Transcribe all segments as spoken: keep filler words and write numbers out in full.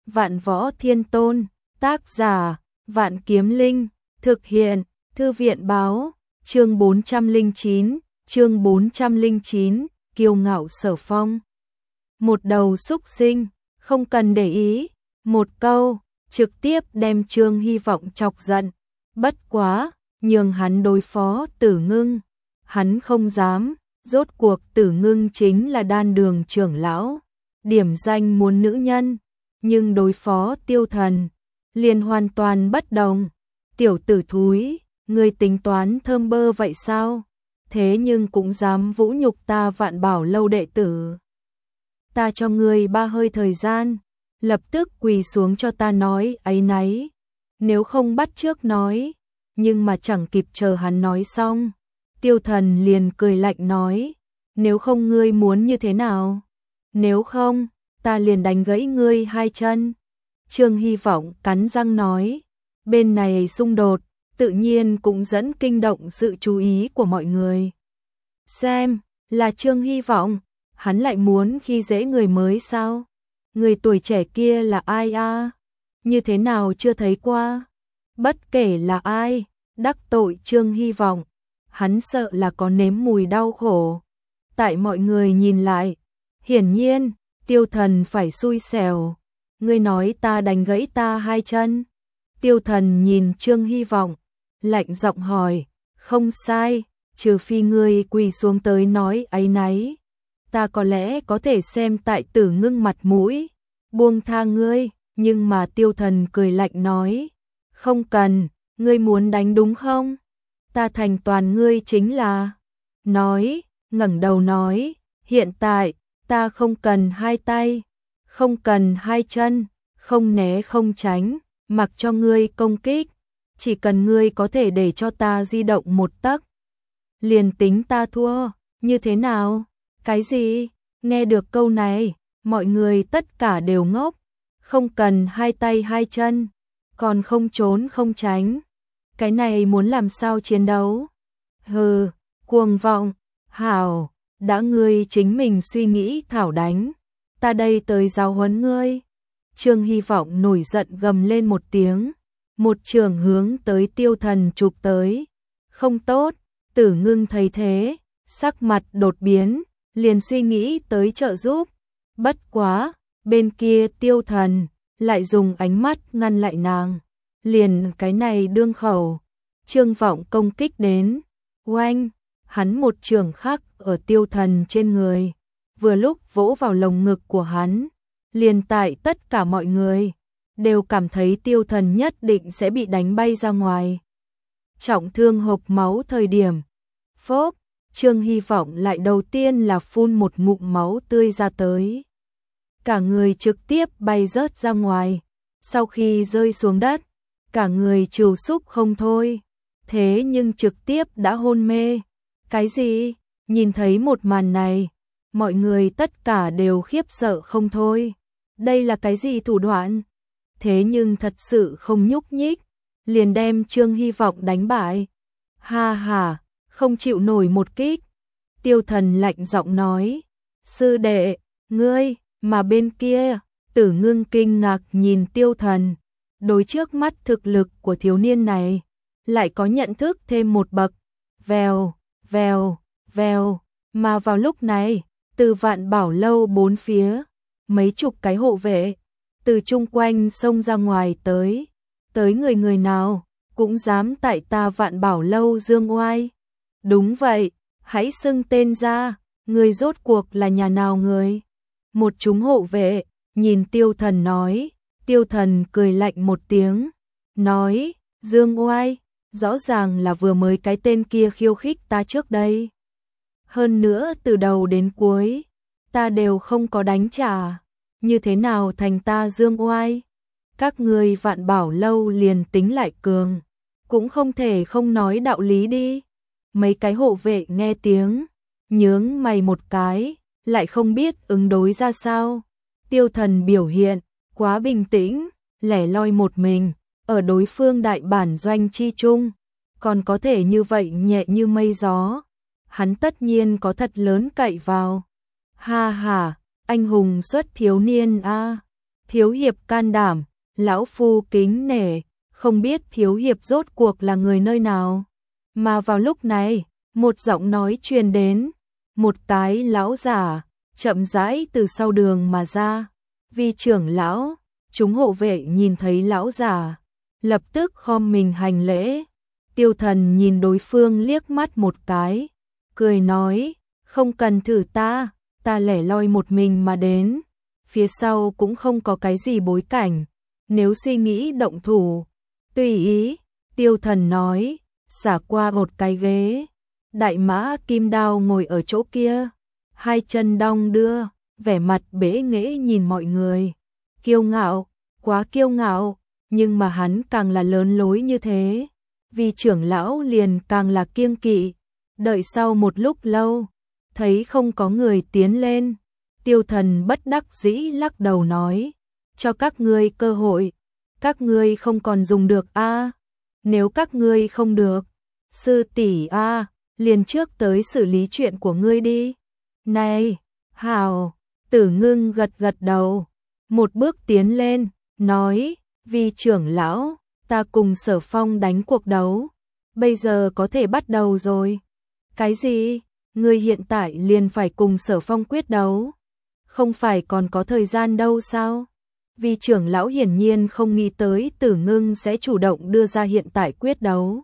Vạn Võ Thiên Tôn, tác giả, Vạn Kiếm Linh, thực hiện, Thư viện báo, chương bốn trăm lẻ chín, chương bốn trăm lẻ chín, kiêu ngạo Sở Phong. Một đầu xúc sinh, không cần để ý, một câu, trực tiếp đem Trương Hy Vọng chọc giận, bất quá, nhường hắn đối phó Tử Ngưng, hắn không dám, rốt cuộc Tử Ngưng chính là đan đường trưởng lão, điểm danh muốn nữ nhân, nhưng đối phó Tiêu Thần, liền hoàn toàn bất đồng. Tiểu tử thúi, ngươi tính toán thơm bơ vậy sao? Thế nhưng cũng dám vũ nhục ta Vạn Bảo lâu đệ tử. Ta cho ngươi ba hơi thời gian, lập tức quỳ xuống cho ta nói áy náy. Nếu không bắt trước nói, nhưng mà chẳng kịp chờ hắn nói xong. Tiêu Thần liền cười lạnh nói, nếu không ngươi muốn như thế nào? Nếu không, ta liền đánh gãy ngươi hai chân. Trương Hy Vọng cắn răng nói, bên này xung đột, tự nhiên cũng dẫn kinh động sự chú ý của mọi người. Xem, là Trương Hy Vọng, hắn lại muốn khi dễ người mới sao? Người tuổi trẻ kia là ai a? Như thế nào chưa thấy qua? Bất kể là ai, đắc tội Trương Hy Vọng, hắn sợ là có nếm mùi đau khổ. Tại mọi người nhìn lại, hiển nhiên, Tiêu Thần phải xui xẻo. Ngươi nói ta đánh gãy ta hai chân. Tiêu Thần nhìn Trương Hy Vọng, lạnh giọng hỏi, không sai, trừ phi ngươi quỳ xuống tới nói áy náy. Ta có lẽ có thể xem tại Tử Ngưng mặt mũi, buông tha ngươi, nhưng mà Tiêu Thần cười lạnh nói, không cần, ngươi muốn đánh đúng không? Ta thành toàn ngươi chính là. Nói, ngẩng đầu nói, hiện tại, ta không cần hai tay, không cần hai chân, không né không tránh, mặc cho ngươi công kích, chỉ cần ngươi có thể để cho ta di động một tấc, liền tính ta thua, như thế nào? Cái gì? Nghe được câu này, mọi người tất cả đều ngốc, không cần hai tay hai chân, còn không trốn không tránh. Cái này muốn làm sao chiến đấu? Hừ, cuồng vọng, hảo, đã ngươi chính mình suy nghĩ thảo đánh, ta đây tới giáo huấn ngươi. Trương Hy Vọng nổi giận gầm lên một tiếng, một trường hướng tới Tiêu Thần chụp tới. Không tốt, Tử Ngưng thấy thế, sắc mặt đột biến, liền suy nghĩ tới trợ giúp. Bất quá, bên kia Tiêu Thần lại dùng ánh mắt ngăn lại nàng. Liền cái này đương khẩu, Trương Vọng công kích đến, oanh, hắn một trường khắc ở Tiêu Thần trên người, vừa lúc vỗ vào lồng ngực của hắn, liền tại tất cả mọi người đều cảm thấy Tiêu Thần nhất định sẽ bị đánh bay ra ngoài. Trọng thương hộc máu thời điểm, phốp, Trương Hy Vọng lại đầu tiên là phun một ngụm máu tươi ra tới. Cả người trực tiếp bay rớt ra ngoài, sau khi rơi xuống đất, cả người trừu súp không thôi, thế nhưng trực tiếp đã hôn mê. Cái gì? Nhìn thấy một màn này, mọi người tất cả đều khiếp sợ không thôi. Đây là cái gì thủ đoạn? Thế nhưng thật sự không nhúc nhích, liền đem Trương Hy Vọng đánh bại. Ha ha, không chịu nổi một kích. Tiêu Thần lạnh giọng nói, sư đệ, ngươi, mà bên kia, Tử Ngưng kinh ngạc nhìn Tiêu Thần, đối trước mắt thực lực của thiếu niên này, lại có nhận thức thêm một bậc. Vèo, vèo, vèo, mà vào lúc này, từ Vạn Bảo lâu bốn phía, mấy chục cái hộ vệ, từ chung quanh xông ra ngoài tới, tới người người nào, cũng dám tại ta Vạn Bảo lâu dương oai. Đúng vậy, hãy xưng tên ra, người rốt cuộc là nhà nào người? Một chúng hộ vệ, nhìn Tiêu Thần nói, Tiêu Thần cười lạnh một tiếng, nói, dương oai, rõ ràng là vừa mới cái tên kia khiêu khích ta trước đây. Hơn nữa từ đầu đến cuối, ta đều không có đánh trả, như thế nào thành ta dương oai? Các người Vạn Bảo lâu liền tính lại cường, cũng không thể không nói đạo lý đi. Mấy cái hộ vệ nghe tiếng, nhướng mày một cái, lại không biết ứng đối ra sao. Tiêu Thần biểu hiện quá bình tĩnh, lẻ loi một mình, ở đối phương đại bản doanh chi chung, còn có thể như vậy nhẹ như mây gió. Hắn tất nhiên có thật lớn cậy vào. Ha ha, anh hùng xuất thiếu niên a. Thiếu hiệp can đảm, lão phu kính nể, không biết thiếu hiệp rốt cuộc là người nơi nào. Mà vào lúc này, một giọng nói truyền đến, một cái lão giả, chậm rãi từ sau đường mà ra. Vi trưởng lão, chúng hộ vệ nhìn thấy lão giả, lập tức khom mình hành lễ. Tiêu Thần nhìn đối phương liếc mắt một cái, cười nói, không cần thử ta, ta lẻ loi một mình mà đến, phía sau cũng không có cái gì bối cảnh, nếu suy nghĩ động thủ, tùy ý. Tiêu Thần nói, xả qua một cái ghế, đại mã kim đao ngồi ở chỗ kia, hai chân đong đưa, vẻ mặt bẽ nghễ nhìn mọi người, kiêu ngạo, quá kiêu ngạo, nhưng mà hắn càng là lớn lối như thế, vì trưởng lão liền càng là kiêng kỵ. Đợi sau một lúc lâu, thấy không có người tiến lên, Tiêu Thần bất đắc dĩ lắc đầu nói, cho các ngươi cơ hội, các ngươi không còn dùng được a, nếu các ngươi không được, sư tỷ a, liền trước tới xử lý chuyện của ngươi đi. Này, hào, Tử Ngưng gật gật đầu, một bước tiến lên, nói, vì trưởng lão, ta cùng Sở Phong đánh cuộc đấu, bây giờ có thể bắt đầu rồi. Cái gì? Ngươi hiện tại liền phải cùng Sở Phong quyết đấu? Không phải còn có thời gian đâu sao? Vì trưởng lão hiển nhiên không nghĩ tới Tử Ngưng sẽ chủ động đưa ra hiện tại quyết đấu.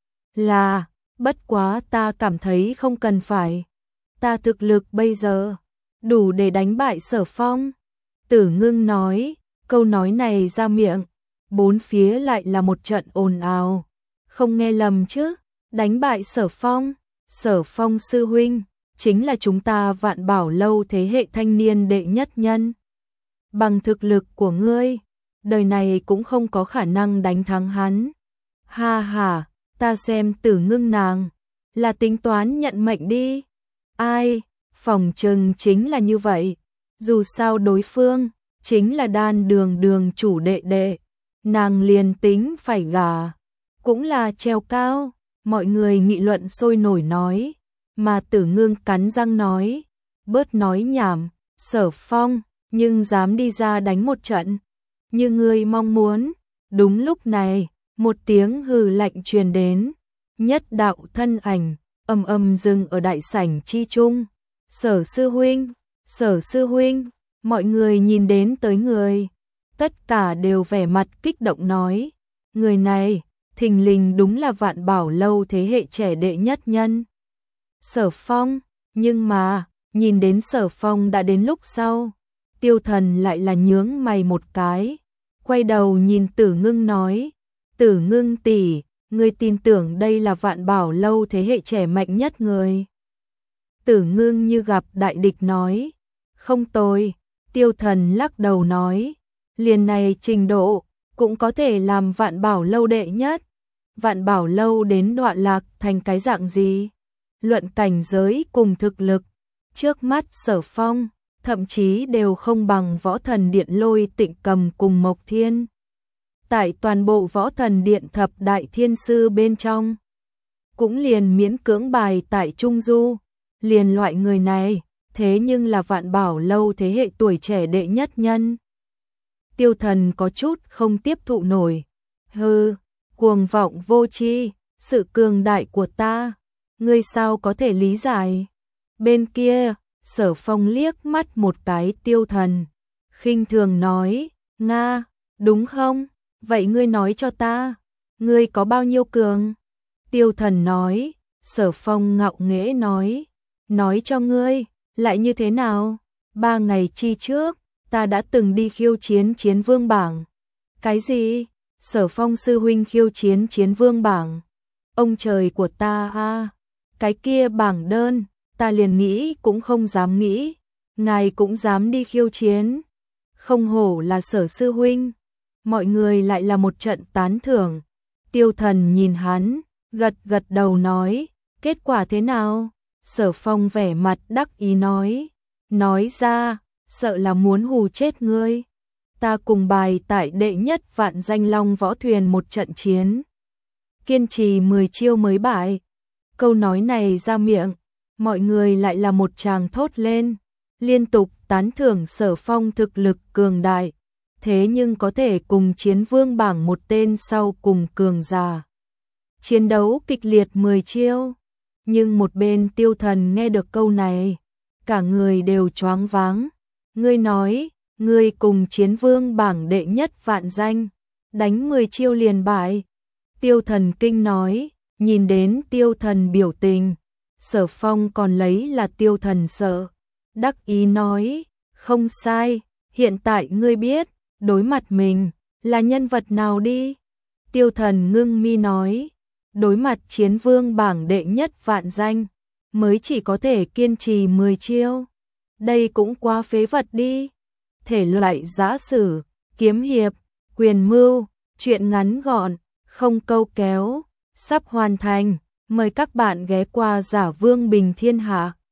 Là, bất quá ta cảm thấy không cần phải. Ta thực lực bây giờ đủ để đánh bại Sở Phong. Tử Ngưng nói, câu nói này ra miệng, bốn phía lại là một trận ồn ào. Không nghe lầm chứ, đánh bại Sở Phong, Sở Phong sư huynh, chính là chúng ta Vạn Bảo lâu thế hệ thanh niên đệ nhất nhân. Bằng thực lực của ngươi, đời này cũng không có khả năng đánh thắng hắn. Ha ha, ta xem Tử Ngưng nàng, là tính toán nhận mệnh đi. Ai, phòng trừng chính là như vậy, dù sao đối phương, chính là Đan đường đường chủ đệ đệ, nàng liền tính phải gả, cũng là treo cao. Mọi người nghị luận sôi nổi nói, mà Tử Ngưng cắn răng nói, bớt nói nhảm, Sở Phong, nhưng dám đi ra đánh một trận, như ngươi mong muốn. Đúng lúc này, một tiếng hừ lạnh truyền đến, nhất đạo thân ảnh, âm âm dừng ở đại sảnh chi trung. Sở sư huynh, Sở sư huynh, mọi người nhìn đến tới người, tất cả đều vẻ mặt kích động nói, người này, thình lình đúng là Vạn Bảo lâu thế hệ trẻ đệ nhất nhân. Sở Phong, nhưng mà, nhìn đến Sở Phong đã đến lúc sau, Tiêu Thần lại là nhướng mày một cái, quay đầu nhìn Tử Ngưng nói, Tử Ngưng tỷ, ngươi tin tưởng đây là Vạn Bảo lâu thế hệ trẻ mạnh nhất người. Tử Ngưng như gặp đại địch nói, không tồi. Tiêu Thần lắc đầu nói, liền này trình độ, cũng có thể làm Vạn Bảo lâu đệ nhất. Vạn Bảo lâu đến đoạn lạc thành cái dạng gì? Luận cảnh giới cùng thực lực, trước mắt Sở Phong, thậm chí đều không bằng Võ Thần Điện Lôi Tịnh Cầm cùng Mộc Thiên. Tại toàn bộ Võ Thần Điện thập đại thiên sư bên trong, cũng liền miễn cưỡng bài tại Trung Du, liền loại người này, thế nhưng là Vạn Bảo lâu thế hệ tuổi trẻ đệ nhất nhân. Tiêu Thần có chút không tiếp thụ nổi, hừ, cuồng vọng vô tri, sự cường đại của ta, ngươi sao có thể lý giải? Bên kia, Sở Phong liếc mắt một cái Tiêu Thần, khinh thường nói, Nga, đúng không? Vậy ngươi nói cho ta, ngươi có bao nhiêu cường? Tiêu Thần nói, Sở Phong ngạo nghễ nói, nói cho ngươi, lại như thế nào? Ba ngày chi trước, ta đã từng đi khiêu chiến chiến vương bảng. Cái gì? Sở Phong sư huynh khiêu chiến chiến vương bảng? Ông trời của ta a, cái kia bảng đơn, ta liền nghĩ cũng không dám nghĩ, ngài cũng dám đi khiêu chiến. Không hổ là Sở sư huynh. Mọi người lại là một trận tán thưởng. Tiêu Thần nhìn hắn, gật gật đầu nói, kết quả thế nào? Sở Phong vẻ mặt đắc ý nói, nói ra, sợ là muốn hù chết ngươi. Ta cùng bài tại đệ nhất vạn danh long võ thuyền một trận chiến, kiên trì mười chiêu mới bại. Câu nói này ra miệng, mọi người lại là một tràng thốt lên, liên tục tán thưởng Sở Phong thực lực cường đại. thế nhưng có thể cùng chiến vương bảng một tên sau cùng cường giả chiến đấu kịch liệt mười chiêu. Nhưng một bên Tiêu Thần nghe được câu này, cả người đều choáng váng. Ngươi nói, ngươi cùng chiến vương bảng đệ nhất vạn danh, đánh mười chiêu liền bại. Tiêu Thần kinh nói, nhìn đến Tiêu Thần biểu tình, Sở Phong còn lấy là Tiêu Thần sợ. Đắc ý nói, không sai, hiện tại ngươi biết, đối mặt mình, là nhân vật nào đi. Tiêu Thần ngưng mi nói, đối mặt chiến vương bảng đệ nhất vạn danh, mới chỉ có thể kiên trì mười chiêu. Đây cũng quá phế vật đi. Thể loại giã sử, kiếm hiệp, quyền mưu, truyện ngắn gọn, không câu kéo, sắp hoàn thành. Mời các bạn ghé qua Giả Vương Bình Thiên Hạ.